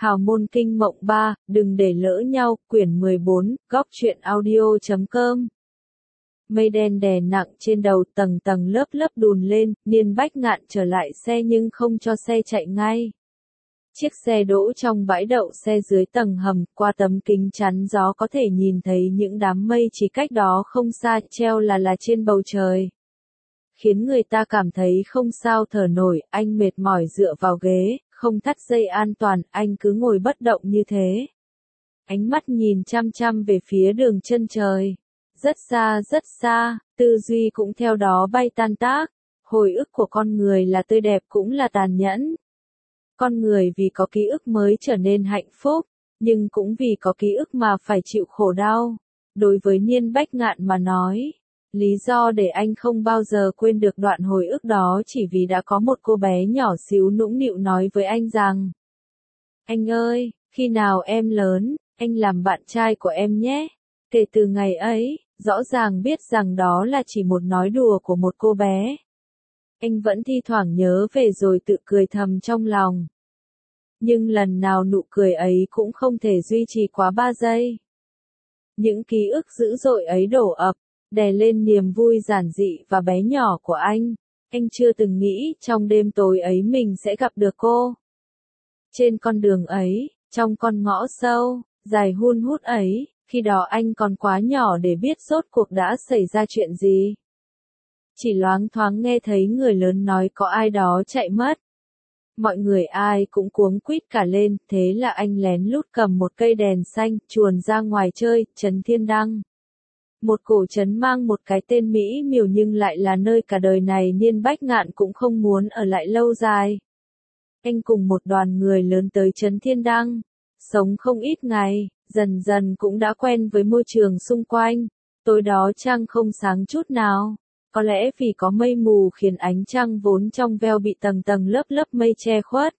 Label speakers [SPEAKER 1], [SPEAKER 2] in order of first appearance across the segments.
[SPEAKER 1] Hào môn kinh mộng 3, đừng để lỡ nhau, quyển 14, góc truyện audio.com. Mây đen đè nặng trên đầu, tầng tầng lớp lớp đùn lên, Niên Bách Ngạn trở lại xe nhưng không cho xe chạy ngay. Chiếc xe đỗ trong bãi đậu xe dưới tầng hầm, qua tấm kính chắn gió có thể nhìn thấy những đám mây chỉ cách đó không xa, treo là trên bầu trời. Khiến người ta cảm thấy không sao thở nổi, anh mệt mỏi dựa vào ghế, không thắt dây an toàn, anh cứ ngồi bất động như thế. Ánh mắt nhìn chăm chăm về phía đường chân trời. Rất xa, tư duy cũng theo đó bay tan tác. Hồi ức của con người là tươi đẹp cũng là tàn nhẫn. Con người vì có ký ức mới trở nên hạnh phúc, nhưng cũng vì có ký ức mà phải chịu khổ đau. Đối với Niên Bách Ngạn mà nói, lý do để anh không bao giờ quên được đoạn hồi ức đó chỉ vì đã có một cô bé nhỏ xíu nũng nịu nói với anh rằng: "Anh ơi, khi nào em lớn, anh làm bạn trai của em nhé." Kể từ ngày ấy, rõ ràng biết rằng đó là chỉ một nói đùa của một cô bé. Anh vẫn thi thoảng nhớ về rồi tự cười thầm trong lòng. Nhưng lần nào nụ cười ấy cũng không thể duy trì quá 3 giây. Những ký ức dữ dội ấy đổ ập, đè lên niềm vui giản dị và bé nhỏ của anh. Anh chưa từng nghĩ trong đêm tối ấy mình sẽ gặp được cô. Trên con đường ấy, trong con ngõ sâu, dài hun hút ấy, khi đó anh còn quá nhỏ để biết rốt cuộc đã xảy ra chuyện gì. Chỉ loáng thoáng nghe thấy người lớn nói có ai đó chạy mất. Mọi người ai cũng cuống quýt cả lên, thế là anh lén lút cầm một cây đèn xanh, chuồn ra ngoài chơi, trấn Thiên Đăng. Một cổ trấn mang một cái tên mỹ miều nhưng lại là nơi cả đời này Niên Bách Ngạn cũng không muốn ở lại lâu dài. Anh cùng một đoàn người lớn tới trấn Thiên Đăng, sống không ít ngày, dần dần cũng đã quen với môi trường xung quanh. Tối đó trăng không sáng chút nào. Có lẽ vì có mây mù khiến ánh trăng vốn trong veo bị tầng tầng lớp lớp mây che khuất.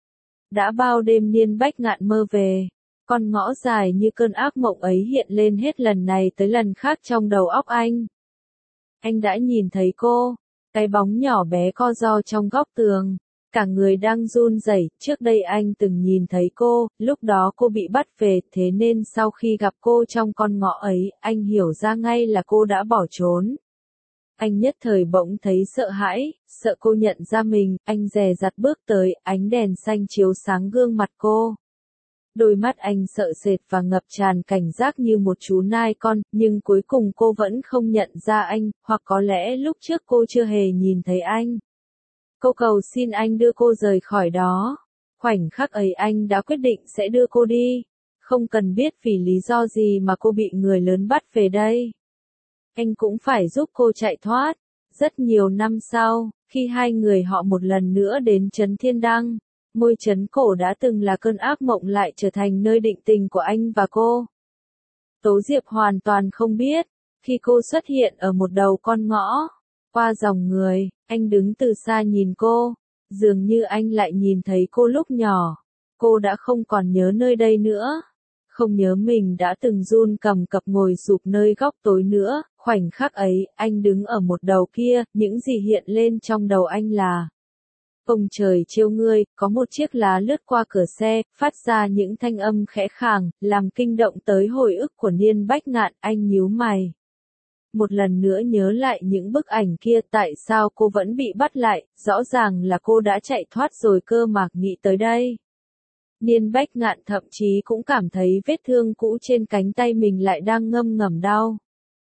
[SPEAKER 1] Đã bao đêm Niên Bách Ngạn mơ về, con ngõ dài như cơn ác mộng ấy hiện lên hết lần này tới lần khác trong đầu óc anh. Anh đã nhìn thấy cô, cái bóng nhỏ bé co ro trong góc tường, cả người đang run rẩy. Trước đây anh từng nhìn thấy cô, lúc đó cô bị bắt về, thế nên sau khi gặp cô trong con ngõ ấy, anh hiểu ra ngay là cô đã bỏ trốn. Anh nhất thời bỗng thấy sợ hãi, sợ cô nhận ra mình, anh dè dặt bước tới, ánh đèn xanh chiếu sáng gương mặt cô. Đôi mắt anh sợ sệt và ngập tràn cảnh giác như một chú nai con, nhưng cuối cùng cô vẫn không nhận ra anh, hoặc có lẽ lúc trước cô chưa hề nhìn thấy anh. Cô cầu xin anh đưa cô rời khỏi đó. Khoảnh khắc ấy anh đã quyết định sẽ đưa cô đi. Không cần biết vì lý do gì mà cô bị người lớn bắt về đây. Anh cũng phải giúp cô chạy thoát. Rất nhiều năm sau, khi hai người họ một lần nữa đến trấn Thiên Đăng, ngôi trấn cổ đã từng là cơn ác mộng lại trở thành nơi định tình của anh và cô. Tố Diệp hoàn toàn không biết, khi cô xuất hiện ở một đầu con ngõ, qua dòng người, anh đứng từ xa nhìn cô, dường như anh lại nhìn thấy cô lúc nhỏ. Cô đã không còn nhớ nơi đây nữa. Không nhớ mình đã từng run cầm cập ngồi sụp nơi góc tối nữa. Khoảnh khắc ấy, anh đứng ở một đầu kia, những gì hiện lên trong đầu anh là: "Ông trời trêu ngươi." Có một chiếc lá lướt qua cửa xe, phát ra những thanh âm khẽ khàng, làm kinh động tới hồi ức của Niên Bách Ngạn. Anh nhíu mày. Một lần nữa nhớ lại những bức ảnh kia, tại sao cô vẫn bị bắt lại, rõ ràng là cô đã chạy thoát rồi cơ mà. Nghĩ tới đây, Niên Bách Ngạn thậm chí cũng cảm thấy vết thương cũ trên cánh tay mình lại đang ngâm ngầm đau.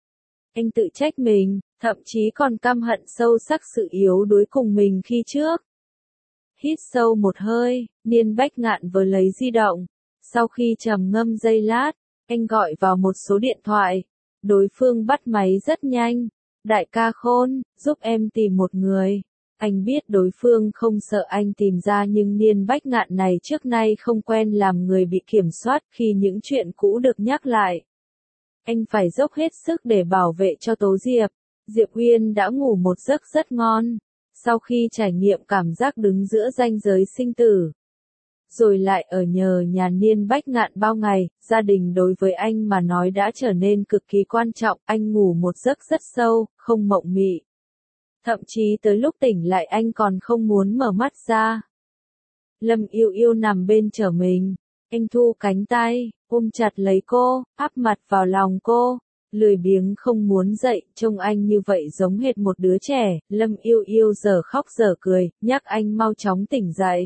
[SPEAKER 1] Anh tự trách mình, thậm chí còn căm hận sâu sắc sự yếu đuối cùng mình khi trước. Hít sâu một hơi, Niên Bách Ngạn vừa lấy di động. Sau khi trầm ngâm giây lát, anh gọi vào một số điện thoại. Đối phương bắt máy rất nhanh. "Đại ca Khôn, giúp em tìm một người." Anh biết đối phương không sợ anh tìm ra, nhưng Niên Bách Ngạn này trước nay không quen làm người bị kiểm soát khi những chuyện cũ được nhắc lại. Anh phải dốc hết sức để bảo vệ cho Tố Diệp. Diệp Uyên đã ngủ một giấc rất ngon. Sau khi trải nghiệm cảm giác đứng giữa ranh giới sinh tử, rồi lại ở nhờ nhà Niên Bách Ngạn bao ngày, gia đình đối với anh mà nói đã trở nên cực kỳ quan trọng. Anh ngủ một giấc rất sâu, không mộng mị. Thậm chí tới lúc tỉnh lại anh còn không muốn mở mắt ra. Lâm Yêu Yêu nằm bên trở mình, Anh thu cánh tay, ôm chặt lấy cô, áp mặt vào lòng cô. Lười biếng không muốn dậy, trông anh như vậy giống hệt một đứa trẻ. Lâm Yêu Yêu giờ khóc giờ cười, nhắc anh mau chóng tỉnh dậy.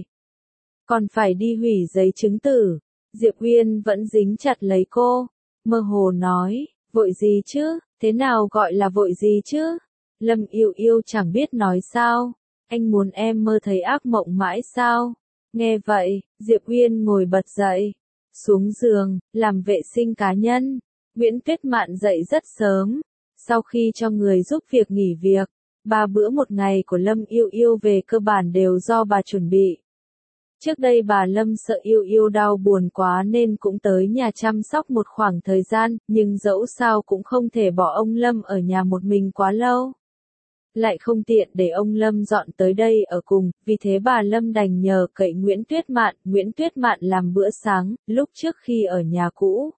[SPEAKER 1] Còn phải đi hủy giấy chứng tử. Diệp Uyên vẫn dính chặt lấy cô, mơ hồ nói, vội gì chứ, thế nào gọi là vội gì chứ? Lâm Yêu Yêu chẳng biết nói sao, anh muốn em mơ thấy ác mộng mãi sao? Nghe vậy, Diệp Uyên ngồi bật dậy, xuống giường, làm vệ sinh cá nhân. Nguyễn Tuyết Mạn dậy rất sớm, sau khi cho người giúp việc nghỉ việc, 3 bữa một ngày của Lâm Yêu Yêu về cơ bản đều do bà chuẩn bị. Trước đây bà Lâm sợ Yêu Yêu đau buồn quá nên cũng tới nhà chăm sóc một khoảng thời gian, nhưng dẫu sao cũng không thể bỏ ông Lâm ở nhà một mình quá lâu. Lại không tiện để ông Lâm dọn tới đây ở cùng, vì thế bà Lâm đành nhờ cậy Nguyễn Tuyết Mạn làm bữa sáng, lúc trước khi ở nhà cũ.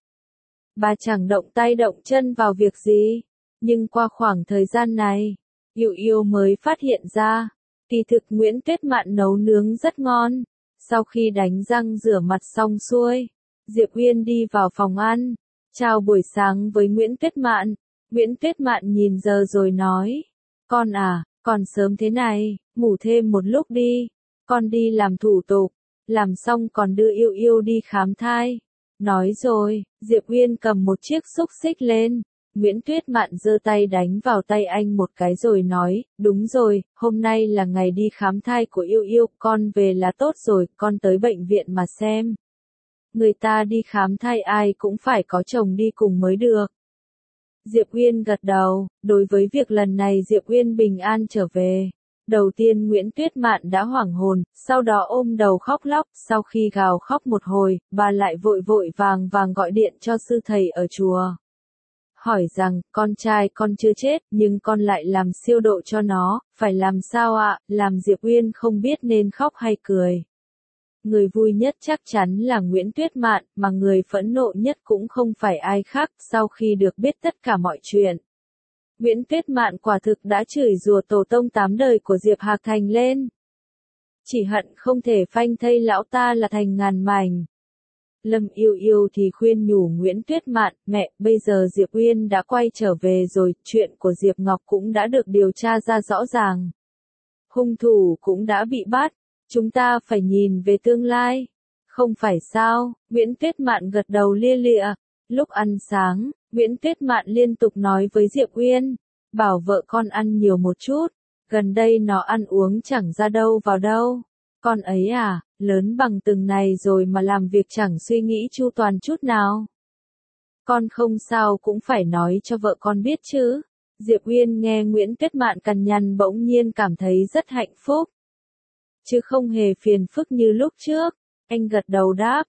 [SPEAKER 1] Bà chẳng động tay động chân vào việc gì, nhưng qua khoảng thời gian này, Yêu Yêu mới phát hiện ra, kỳ thực Nguyễn Tuyết Mạn nấu nướng rất ngon. Sau khi đánh răng rửa mặt xong xuôi, Diệp Uyên đi vào phòng ăn, chào buổi sáng với Nguyễn Tuyết Mạn. Nguyễn Tuyết Mạn nhìn giờ rồi nói, con à, còn sớm thế này, ngủ thêm một lúc đi, con đi làm thủ tục, làm xong còn đưa Yêu Yêu đi khám thai. Nói rồi, Diệp Uyên cầm một chiếc xúc xích lên. Nguyễn Tuyết Mạn giơ tay đánh vào tay anh một cái rồi nói, đúng rồi, hôm nay là ngày đi khám thai của Yêu Yêu, con về là tốt rồi, con tới bệnh viện mà xem. Người ta đi khám thai ai cũng phải có chồng đi cùng mới được. Diệp Uyên gật đầu, đối với việc lần này Diệp Uyên bình an trở về. Đầu tiên Nguyễn Tuyết Mạn đã hoảng hồn, sau đó ôm đầu khóc lóc, sau khi gào khóc một hồi, bà lại vội vội vàng gọi điện cho sư thầy ở chùa. Hỏi rằng, con trai con chưa chết, nhưng con lại làm siêu độ cho nó, phải làm sao ạ? Làm Diệp Uyên không biết nên khóc hay cười. Người vui nhất chắc chắn là Nguyễn Tuyết Mạn, mà người phẫn nộ nhất cũng không phải ai khác, sau khi được biết tất cả mọi chuyện. Nguyễn Tuyết Mạn quả thực đã chửi rủa tổ tông 8 đời của Diệp Hạc Thành lên. Chỉ hận không thể phanh thây lão ta là thành ngàn mảnh. Lâm Yêu Yêu thì khuyên nhủ Nguyễn Tuyết Mạn, mẹ, bây giờ Diệp Uyên đã quay trở về rồi, chuyện của Diệp Ngọc cũng đã được điều tra ra rõ ràng. Hung thủ cũng đã bị bắt, chúng ta phải nhìn về tương lai. Không phải sao? Nguyễn Tuyết Mạn gật đầu lia lịa. Lúc ăn sáng, Nguyễn Tuyết Mạn liên tục nói với Diệp Uyên, bảo vợ con ăn nhiều một chút, gần đây nó ăn uống chẳng ra đâu vào đâu. Con ấy à, lớn bằng từng này rồi mà làm việc chẳng suy nghĩ chu toàn chút nào. Con không sao cũng phải nói cho vợ con biết chứ. Diệp Uyên nghe Nguyễn Tuyết Mạn cằn nhằn bỗng nhiên cảm thấy rất hạnh phúc. Chứ không hề phiền phức như lúc trước. Anh gật đầu đáp,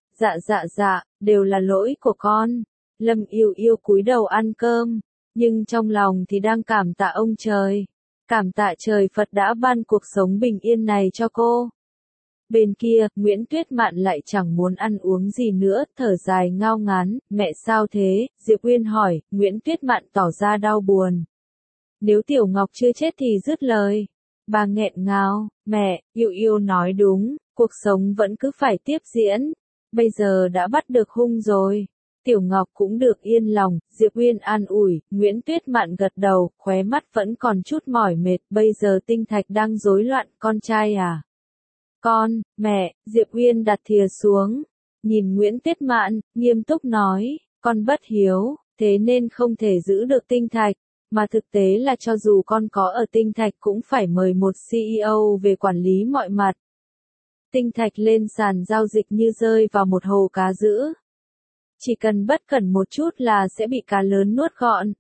[SPEAKER 1] dạ, đều là lỗi của con. Lâm Yêu Yêu cúi đầu ăn cơm, nhưng trong lòng thì đang cảm tạ ông trời. Cảm tạ trời Phật đã ban cuộc sống bình yên này cho cô. Bên kia, Nguyễn Tuyết Mạn lại chẳng muốn ăn uống gì nữa, thở dài ngao ngán, mẹ sao thế? Diệp Uyên hỏi, Nguyễn Tuyết Mạn tỏ ra đau buồn. Nếu Tiểu Ngọc chưa chết thì dứt lời. Bà nghẹn ngào, mẹ, Yêu Yêu nói đúng, cuộc sống vẫn cứ phải tiếp diễn. Bây giờ đã bắt được hung rồi. Tiểu Ngọc cũng được yên lòng, Diệp Uyên an ủi, Nguyễn Tuyết Mạn gật đầu, khóe mắt vẫn còn chút mỏi mệt, bây giờ tinh thạch đang rối loạn, con trai à? Con, mẹ, Diệp Uyên đặt thìa xuống, nhìn Nguyễn Tuyết Mạn, nghiêm túc nói, con bất hiếu, thế nên không thể giữ được tinh thạch, mà thực tế là cho dù con có ở tinh thạch cũng phải mời một CEO về quản lý mọi mặt. Tinh thạch lên sàn giao dịch như rơi vào một hồ cá dữ. Chỉ cần bất cẩn một chút là sẽ bị cá lớn nuốt gọn.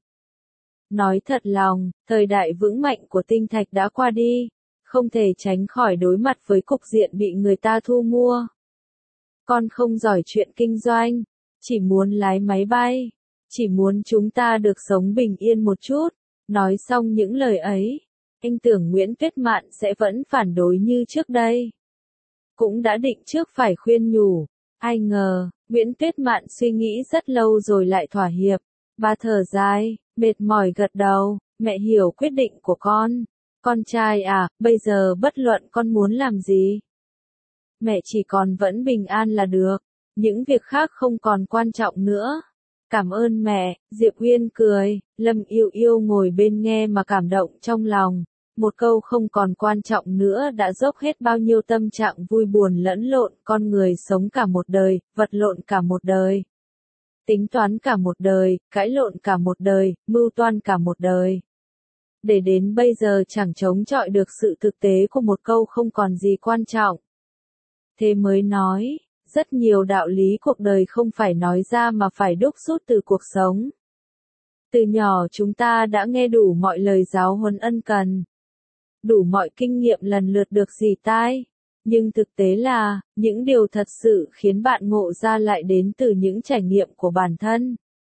[SPEAKER 1] Nói thật lòng, thời đại vững mạnh của tinh thạch đã qua đi. Không thể tránh khỏi đối mặt với cục diện bị người ta thu mua. Con không giỏi chuyện kinh doanh, chỉ muốn lái máy bay, chỉ muốn chúng ta được sống bình yên một chút. Nói xong những lời ấy, anh tưởng Nguyễn Tuyết Mạn sẽ vẫn phản đối như trước đây. Cũng đã định trước phải khuyên nhủ, ai ngờ, Nguyễn Tuyết Mạn suy nghĩ rất lâu rồi lại thỏa hiệp. Bà thở dài, mệt mỏi gật đầu, mẹ hiểu quyết định của con. Con trai à, bây giờ bất luận con muốn làm gì, mẹ chỉ còn vẫn bình an là được. những việc khác không còn quan trọng nữa. Cảm ơn mẹ, Diệp Uyên cười, Lâm Yêu Yêu ngồi bên nghe mà cảm động trong lòng. Một câu không còn quan trọng nữa đã dốc hết bao nhiêu tâm trạng vui buồn lẫn lộn, con người sống cả một đời, vật lộn cả một đời. Tính toán cả một đời, cãi lộn cả một đời, mưu toan cả một đời. Để đến bây giờ chẳng chống chọi được sự thực tế của một câu không còn gì quan trọng. Thế mới nói, rất nhiều đạo lý cuộc đời không phải nói ra mà phải đúc rút từ cuộc sống. Từ nhỏ chúng ta đã nghe đủ mọi lời giáo huấn ân cần. Đủ mọi kinh nghiệm lần lượt được dì tai. Nhưng thực tế là, những điều thật sự khiến bạn ngộ ra lại đến từ những trải nghiệm của bản thân.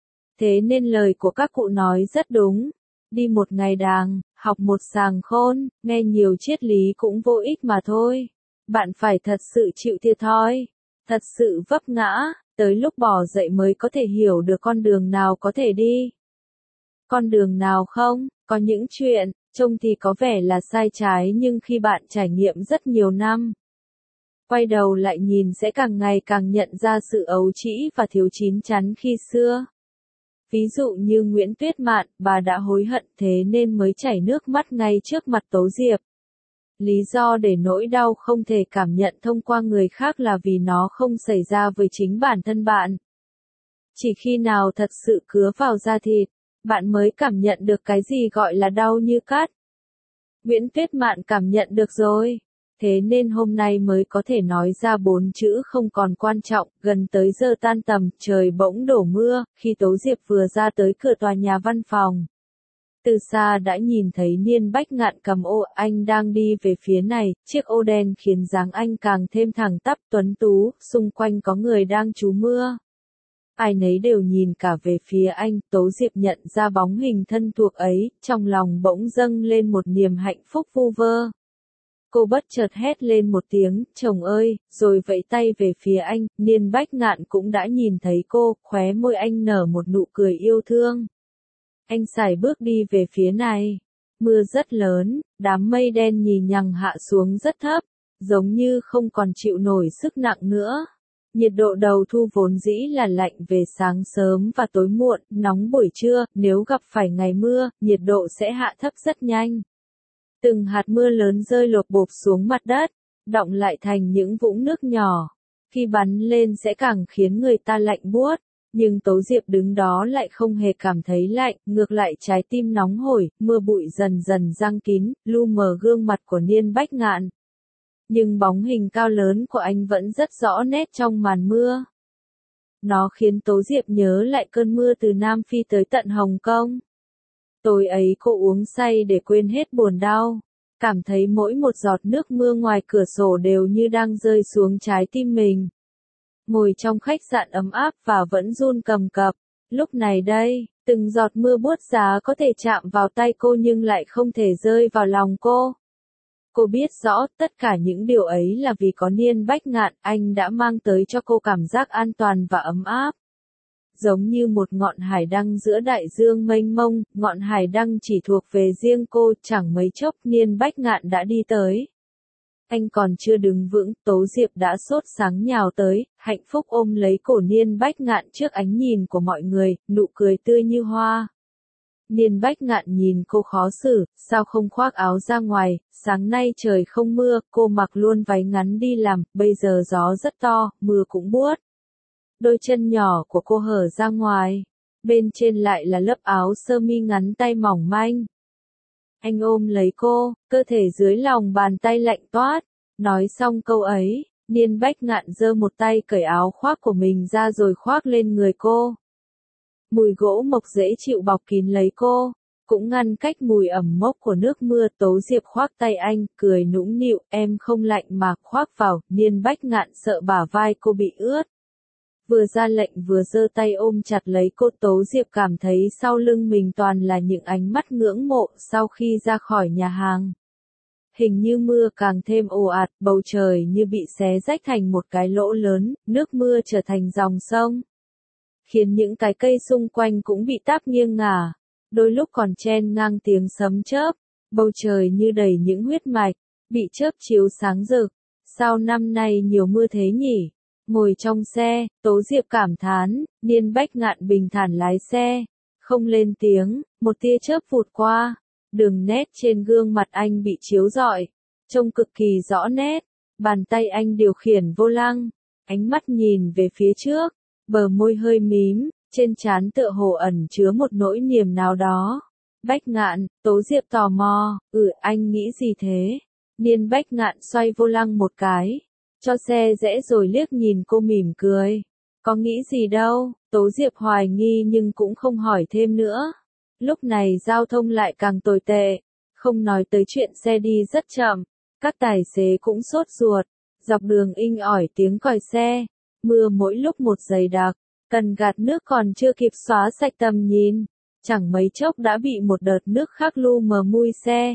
[SPEAKER 1] Thế nên lời của các cụ nói rất đúng. Đi một ngày đàng, học một sàng khôn, nghe nhiều triết lý cũng vô ích mà thôi. Bạn phải thật sự chịu thiệt thòi, thật sự vấp ngã, tới lúc bỏ dậy mới có thể hiểu được con đường nào có thể đi. Con đường nào không, có những chuyện, trông thì có vẻ là sai trái nhưng khi bạn trải nghiệm rất nhiều năm, quay đầu lại nhìn sẽ càng ngày càng nhận ra sự ấu trĩ và thiếu chín chắn khi xưa. Ví dụ như Nguyễn Tuyết Mạn, bà đã hối hận thế nên mới chảy nước mắt ngay trước mặt Tố Diệp. Lý do để nỗi đau không thể cảm nhận thông qua người khác là vì nó không xảy ra với chính bản thân bạn. Chỉ khi nào thật sự cứa vào da thịt, bạn mới cảm nhận được cái gì gọi là đau như cắt. Nguyễn Tuyết Mạn cảm nhận được rồi. Thế nên hôm nay mới có thể nói ra 4 chữ không còn quan trọng. Gần tới giờ tan tầm, trời bỗng đổ mưa, khi Tố Diệp vừa ra tới cửa tòa nhà văn phòng. Từ xa đã nhìn thấy Niên Bách Ngạn cầm ô, anh đang đi về phía này, chiếc ô đen khiến dáng anh càng thêm thẳng tắp tuấn tú, xung quanh có người đang trú mưa. Ai nấy đều nhìn cả về phía anh, Tố Diệp nhận ra bóng hình thân thuộc ấy, trong lòng bỗng dâng lên một niềm hạnh phúc vu vơ. Cô bất chợt hét lên một tiếng, chồng ơi, rồi vẫy tay về phía anh, Niên Bách Ngạn cũng đã nhìn thấy cô, khóe môi anh nở một nụ cười yêu thương. Anh sải bước đi về phía này. Mưa rất lớn, đám mây đen nhì nhằng hạ xuống rất thấp, giống như không còn chịu nổi sức nặng nữa. Nhiệt độ đầu thu vốn dĩ là lạnh về sáng sớm và tối muộn, nóng buổi trưa, nếu gặp phải ngày mưa, nhiệt độ sẽ hạ thấp rất nhanh. Từng hạt mưa lớn rơi lộp bộp xuống mặt đất, đọng lại thành những vũng nước nhỏ. Khi bắn lên sẽ càng khiến người ta lạnh buốt. Nhưng Tố Diệp đứng đó lại không hề cảm thấy lạnh, ngược lại trái tim nóng hổi, mưa bụi dần dần giăng kín, lu mờ gương mặt của Niên Bách Ngạn. Nhưng bóng hình cao lớn của anh vẫn rất rõ nét trong màn mưa. Nó khiến Tố Diệp nhớ lại cơn mưa từ Nam Phi tới tận Hồng Kông. Tối ấy cô uống say để quên hết buồn đau, cảm thấy mỗi một giọt nước mưa ngoài cửa sổ đều như đang rơi xuống trái tim mình. Ngồi trong khách sạn ấm áp và vẫn run cầm cập, lúc này đây, từng giọt mưa buốt giá có thể chạm vào tay cô nhưng lại không thể rơi vào lòng cô. Cô biết rõ tất cả những điều ấy là vì có Niên Bách Ngạn, anh đã mang tới cho cô cảm giác an toàn và ấm áp. Giống như một ngọn hải đăng giữa đại dương mênh mông, ngọn hải đăng chỉ thuộc về riêng cô, chẳng mấy chốc Niên Bách Ngạn đã đi tới. Anh còn chưa đứng vững, Tố Diệp đã sốt sáng nhào tới, hạnh phúc ôm lấy cổ Niên Bách Ngạn trước ánh nhìn của mọi người, nụ cười tươi như hoa. Niên Bách Ngạn nhìn cô khó xử, sao không khoác áo ra ngoài, sáng nay trời không mưa, cô mặc luôn váy ngắn đi làm, bây giờ gió rất to, mưa cũng buốt. Đôi chân nhỏ của cô hở ra ngoài, bên trên lại là lớp áo sơ mi ngắn tay mỏng manh. Anh ôm lấy cô, cơ thể dưới lòng bàn tay lạnh toát. Nói xong câu ấy, Niên Bách Ngạn giơ một tay cởi áo khoác của mình ra rồi khoác lên người cô. Mùi gỗ mộc dễ chịu bọc kín lấy cô, cũng ngăn cách mùi ẩm mốc của nước mưa. Tố Diệp khoác tay anh, cười nũng nịu, em không lạnh mà, khoác vào. Niên Bách Ngạn sợ bả vai cô bị ướt. Vừa ra lệnh vừa giơ tay ôm chặt lấy cô. Tố Diệp cảm thấy sau lưng mình toàn là những ánh mắt ngưỡng mộ sau khi ra khỏi nhà hàng. Hình như mưa càng thêm ồ ạt, bầu trời như bị xé rách thành một cái lỗ lớn, nước mưa trở thành dòng sông. Khiến những cái cây xung quanh cũng bị táp nghiêng ngả, đôi lúc còn chen ngang tiếng sấm chớp, bầu trời như đầy những huyết mạch, bị chớp chiếu sáng rực. Sao năm nay nhiều mưa thế nhỉ? Ngồi trong xe, Tố Diệp cảm thán, Niên Bách Ngạn bình thản lái xe, không lên tiếng, một tia chớp vụt qua, đường nét trên gương mặt anh bị chiếu rọi, trông cực kỳ rõ nét, bàn tay anh điều khiển vô lăng, ánh mắt nhìn về phía trước, bờ môi hơi mím, trên trán tựa hồ ẩn chứa một nỗi niềm nào đó. Bách Ngạn, Tố Diệp tò mò, anh nghĩ gì thế? Niên Bách Ngạn xoay vô lăng một cái, cho xe rẽ rồi liếc nhìn cô mỉm cười. Có nghĩ gì đâu, Tố Diệp hoài nghi nhưng cũng không hỏi thêm nữa. Lúc này giao thông lại càng tồi tệ, không nói tới chuyện xe đi rất chậm, các tài xế cũng sốt ruột, dọc đường inh ỏi tiếng còi xe, mưa mỗi lúc một dày đặc, cần gạt nước còn chưa kịp xóa sạch tầm nhìn, chẳng mấy chốc đã bị một đợt nước khác lu mờ mui xe.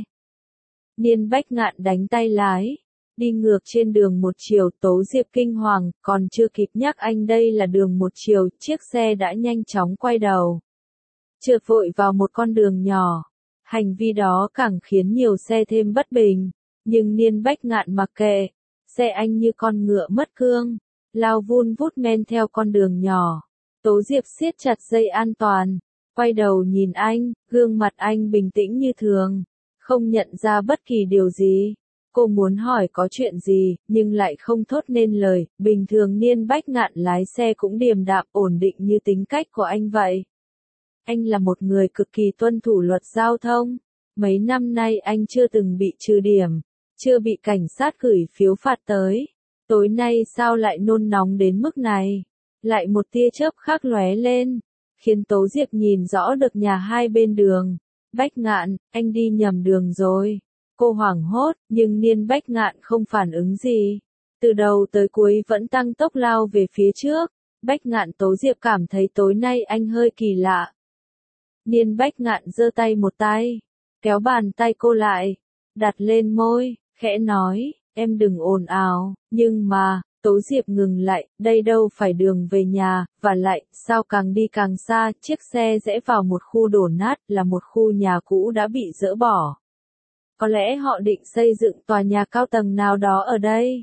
[SPEAKER 1] Niên Bách Ngạn đánh tay lái, đi ngược trên đường một chiều. Tố Diệp kinh hoàng, còn chưa kịp nhắc anh đây là đường một chiều, chiếc xe đã nhanh chóng quay đầu, trượt vội vào một con đường nhỏ. Hành vi đó càng khiến nhiều xe thêm bất bình, nhưng Niên Bách Ngạn mặc kệ, xe anh như con ngựa mất cương, lao vun vút men theo con đường nhỏ. Tố Diệp siết chặt dây an toàn, quay đầu nhìn anh, gương mặt anh bình tĩnh như thường, không nhận ra bất kỳ điều gì. Cô muốn hỏi có chuyện gì, nhưng lại không thốt nên lời. Bình thường Niên Bách Ngạn lái xe cũng điềm đạm ổn định như tính cách của anh vậy. Anh là một người cực kỳ tuân thủ luật giao thông. Mấy năm nay anh chưa từng bị trừ điểm, chưa bị cảnh sát gửi phiếu phạt tới. Tối nay sao lại nôn nóng đến mức này? Lại một tia chớp khác lóe lên, khiến Tố Diệp nhìn rõ được nhà hai bên đường. Bách Ngạn, anh đi nhầm đường rồi. Cô hoảng hốt, nhưng Niên Bách Ngạn không phản ứng gì. Từ đầu tới cuối vẫn tăng tốc lao về phía trước. Bách Ngạn, Tố Diệp cảm thấy tối nay anh hơi kỳ lạ. Niên Bách Ngạn giơ tay một tay, kéo bàn tay cô lại, đặt lên môi, khẽ nói, em đừng ồn ào. Nhưng mà, Tố Diệp ngừng lại, đây đâu phải đường về nhà, và lại, sao càng đi càng xa, chiếc xe rẽ vào một khu đổ nát, là một khu nhà cũ đã bị dỡ bỏ. Có lẽ họ định xây dựng tòa nhà cao tầng nào đó ở đây.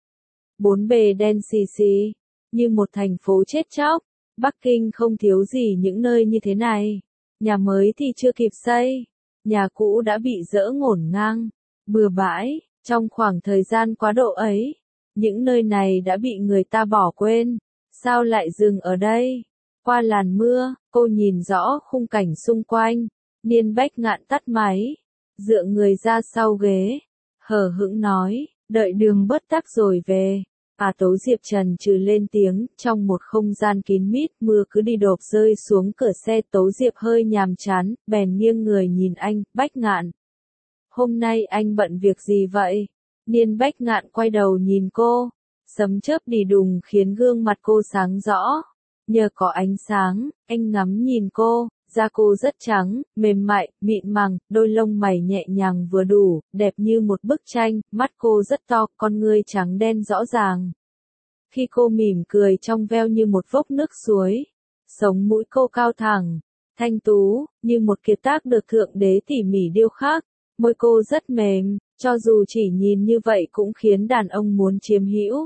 [SPEAKER 1] Bốn bề đen xì xì, như một thành phố chết chóc. Bắc Kinh không thiếu gì những nơi như thế này. Nhà mới thì chưa kịp xây, nhà cũ đã bị dỡ ngổn ngang, bừa bãi. Trong khoảng thời gian quá độ ấy, những nơi này đã bị người ta bỏ quên. Sao lại dừng ở đây? Qua làn mưa, cô nhìn rõ khung cảnh xung quanh. Niên Bách Ngạn tắt máy, dựa người ra sau ghế, hờ hững nói, đợi đường bớt tắc rồi về. Tố Diệp trần trừ lên tiếng, trong một không gian kín mít, mưa cứ đi đột rơi xuống cửa xe. Tố Diệp hơi nhàm chán, bèn nghiêng người nhìn anh. Bách Ngạn, hôm nay anh bận việc gì vậy? Niên Bách Ngạn quay đầu nhìn cô, sấm chớp đi đùng khiến gương mặt cô sáng rõ. Nhờ có ánh sáng, anh ngắm nhìn cô, da cô rất trắng, mềm mại, mịn màng, đôi lông mày nhẹ nhàng vừa đủ, đẹp như một bức tranh. Mắt cô rất to, con ngươi trắng đen rõ ràng. Khi cô mỉm cười trong veo như một vốc nước suối, sống mũi cô cao thẳng, thanh tú, như một kiệt tác được Thượng Đế tỉ mỉ điêu khắc. Môi cô rất mềm, cho dù chỉ nhìn như vậy cũng khiến đàn ông muốn chiếm hữu.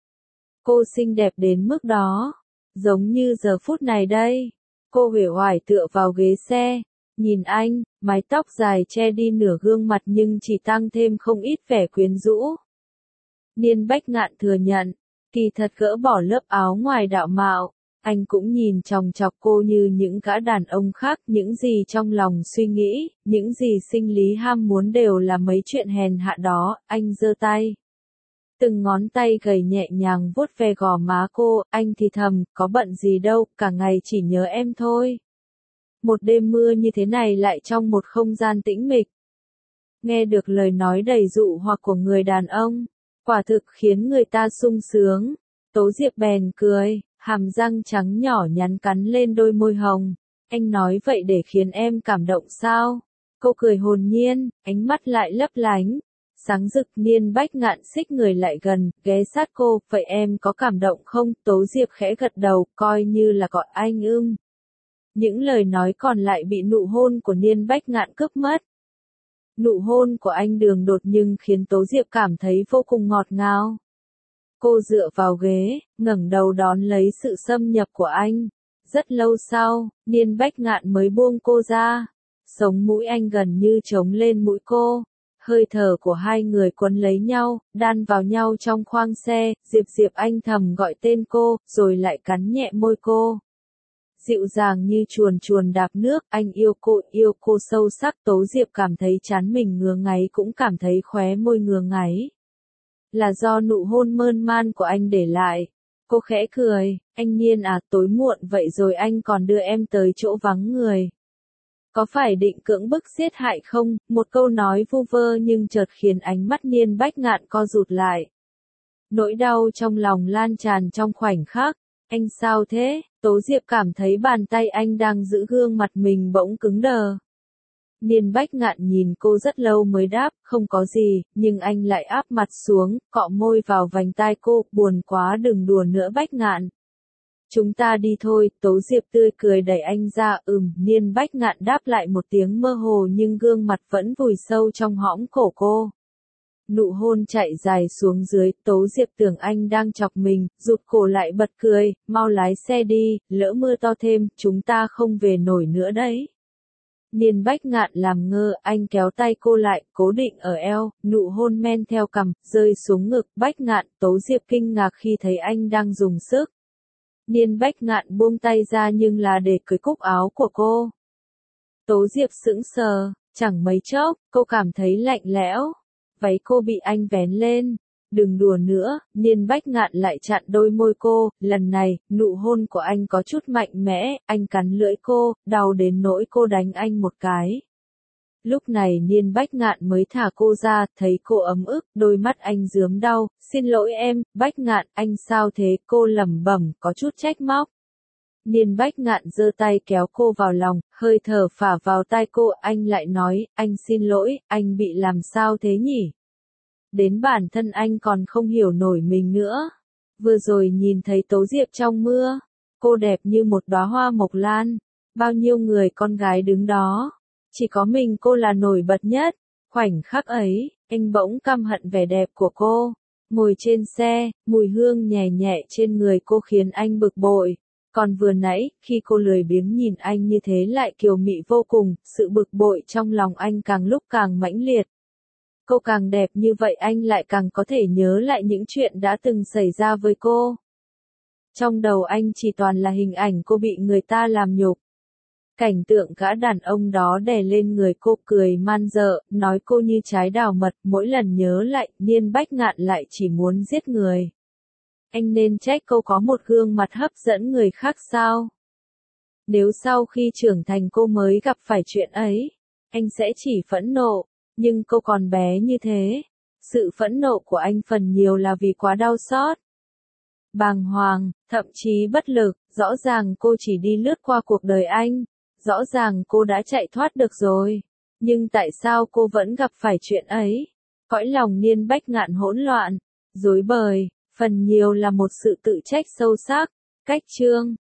[SPEAKER 1] Cô xinh đẹp đến mức đó, giống như giờ phút này đây. Cô uể oải tựa vào ghế xe, nhìn anh, mái tóc dài che đi nửa gương mặt nhưng chỉ tăng thêm không ít vẻ quyến rũ. Niên Bách Ngạn thừa nhận, kỳ thật gỡ bỏ lớp áo ngoài đạo mạo, anh cũng nhìn chòng chọc cô như những gã đàn ông khác. Những gì trong lòng suy nghĩ, những gì sinh lý ham muốn đều là mấy chuyện hèn hạ đó. Anh giơ tay, từng ngón tay gầy nhẹ nhàng vuốt ve gò má cô. Anh thì thầm, có bận gì đâu, cả ngày chỉ nhớ em thôi. Một đêm mưa như thế này lại trong một không gian tĩnh mịch. Nghe được lời nói đầy dụ hoặc của người đàn ông, quả thực khiến người ta sung sướng. Tố Diệp bèn cười, hàm răng trắng nhỏ nhắn cắn lên đôi môi hồng. Anh nói vậy để khiến em cảm động sao? Cô cười hồn nhiên, ánh mắt lại lấp lánh, sáng rực. Niên Bách Ngạn xích người lại gần, ghé sát cô, vậy em có cảm động không? Tố Diệp khẽ gật đầu, coi như là gọi anh ưng. Những lời nói còn lại bị nụ hôn của Niên Bách Ngạn cướp mất. Nụ hôn của anh đường đột nhưng khiến Tố Diệp cảm thấy vô cùng ngọt ngào. Cô dựa vào ghế, ngẩng đầu đón lấy sự xâm nhập của anh. Rất lâu sau, Niên Bách Ngạn mới buông cô ra. Sống mũi anh gần như chống lên mũi cô. Hơi thở của hai người quấn lấy nhau, đan vào nhau trong khoang xe. Diệp Anh thầm gọi tên cô, rồi lại cắn nhẹ môi cô. Dịu dàng như chuồn chuồn đạp nước, anh yêu cô sâu sắc. Tố Diệp cảm thấy trán mình ngứa ngáy, cũng cảm thấy khóe môi ngứa ngáy. Là do nụ hôn mơn man của anh để lại. Cô khẽ cười, anh Niên à, tối muộn vậy rồi anh còn đưa em tới chỗ vắng người. Có phải định cưỡng bức giết hại không? Một câu nói vu vơ nhưng chợt khiến ánh mắt Niên Bách Ngạn co rụt lại. Nỗi đau trong lòng lan tràn trong khoảnh khắc. Anh sao thế? Tố Diệp cảm thấy bàn tay anh đang giữ gương mặt mình bỗng cứng đờ. Niên Bách Ngạn nhìn cô rất lâu mới đáp, không có gì, nhưng anh lại áp mặt xuống, cọ môi vào vành tai cô, buồn quá đừng đùa nữa Bách Ngạn. Chúng ta đi thôi, Tố Diệp tươi cười đẩy anh ra, Niên Bách Ngạn đáp lại một tiếng mơ hồ nhưng gương mặt vẫn vùi sâu trong hõm cổ cô. Nụ hôn chạy dài xuống dưới, Tố Diệp tưởng anh đang chọc mình, rụt cổ lại bật cười, mau lái xe đi, lỡ mưa to thêm, chúng ta không về nổi nữa đấy. Niên Bách Ngạn làm ngơ, anh kéo tay cô lại, cố định ở eo, nụ hôn men theo cằm, rơi xuống ngực. Bách Ngạn, Tố Diệp kinh ngạc khi thấy anh đang dùng sức. Niên Bách Ngạn buông tay ra nhưng là để cởi cúc áo của cô. Tố Diệp sững sờ, chẳng mấy chốc, cô cảm thấy lạnh lẽo. Váy cô bị anh vén lên. Đừng đùa nữa, Niên Bách Ngạn lại chặn đôi môi cô, lần này, nụ hôn của anh có chút mạnh mẽ, anh cắn lưỡi cô, đau đến nỗi cô đánh anh một cái. Lúc này Niên Bách Ngạn mới thả cô ra, thấy cô ấm ức, đôi mắt anh rướm đau, xin lỗi em, Bách Ngạn, anh sao thế, cô lẩm bẩm, có chút trách móc. Niên Bách Ngạn giơ tay kéo cô vào lòng, hơi thở phả vào tai cô, anh lại nói, anh xin lỗi, anh bị làm sao thế nhỉ? Đến bản thân anh còn không hiểu nổi mình nữa. Vừa rồi nhìn thấy Tố Diệp trong mưa, cô đẹp như một đóa hoa mộc lan, bao nhiêu người con gái đứng đó, chỉ có mình cô là nổi bật nhất. Khoảnh khắc ấy, anh bỗng căm hận vẻ đẹp của cô. Ngồi trên xe, mùi hương nhẹ nhẹ trên người cô khiến anh bực bội. Còn vừa nãy, khi cô lười biếng nhìn anh như thế lại kiều mị vô cùng, sự bực bội trong lòng anh càng lúc càng mãnh liệt. Cô càng đẹp như vậy anh lại càng có thể nhớ lại những chuyện đã từng xảy ra với cô. Trong đầu anh chỉ toàn là hình ảnh cô bị người ta làm nhục. Cảnh tượng gã đàn ông đó đè lên người cô cười man dợ, nói cô như trái đào mật, mỗi lần nhớ lại, Niên Bách Ngạn lại chỉ muốn giết người. Anh nên trách cô có một gương mặt hấp dẫn người khác sao? Nếu sau khi trưởng thành cô mới gặp phải chuyện ấy, anh sẽ chỉ phẫn nộ. Nhưng cô còn bé như thế, sự phẫn nộ của anh phần nhiều là vì quá đau xót. Bàng hoàng, thậm chí bất lực, rõ ràng cô chỉ đi lướt qua cuộc đời anh, rõ ràng cô đã chạy thoát được rồi, nhưng tại sao cô vẫn gặp phải chuyện ấy? Cõi lòng Niên Bách Ngạn hỗn loạn, rối bời, phần nhiều là một sự tự trách sâu sắc. Cách chương